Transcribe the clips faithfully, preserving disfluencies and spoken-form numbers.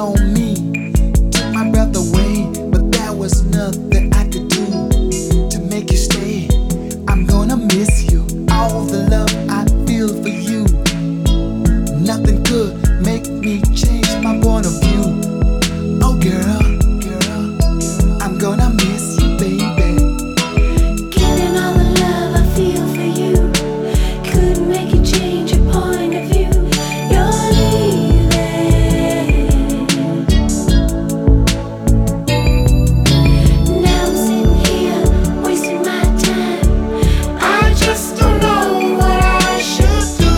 on me, took my breath away, but there was nothing I could do to make you stay. I'm gonna miss you, all the love I feel for you. Nothing could make me change my point of view. Oh girl, girl, I'm gonna miss you, baby. Given all the love I feel for you, couldn't make you change your point of view. You're leaving. Now I'm sitting here wasting my time. I just don't know what I should do.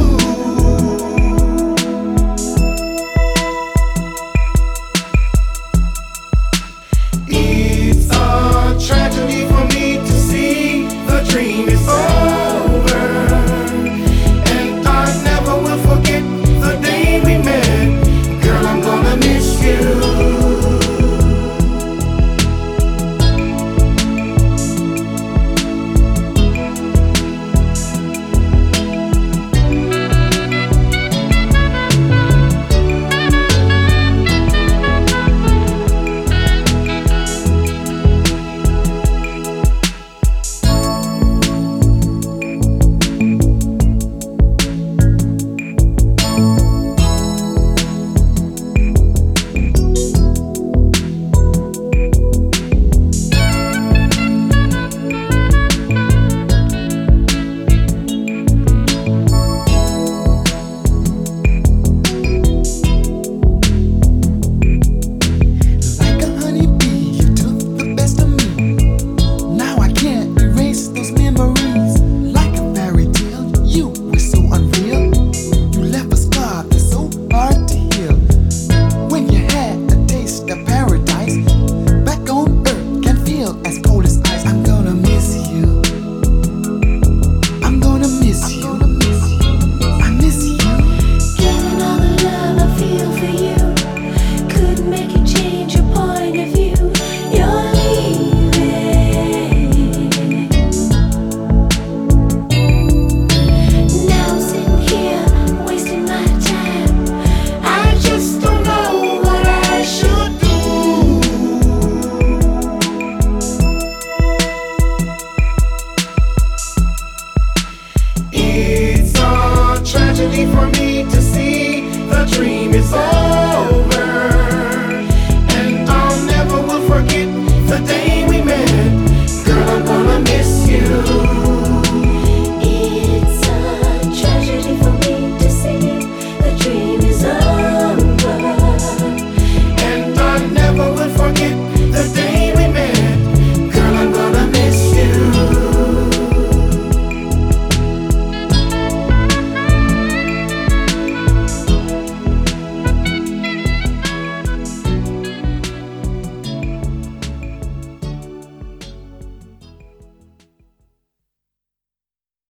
It's a tragedy for me to see the dream is over, and I never will forget the day we met. Girl, I'm gonna miss you. It's a tragedy for me to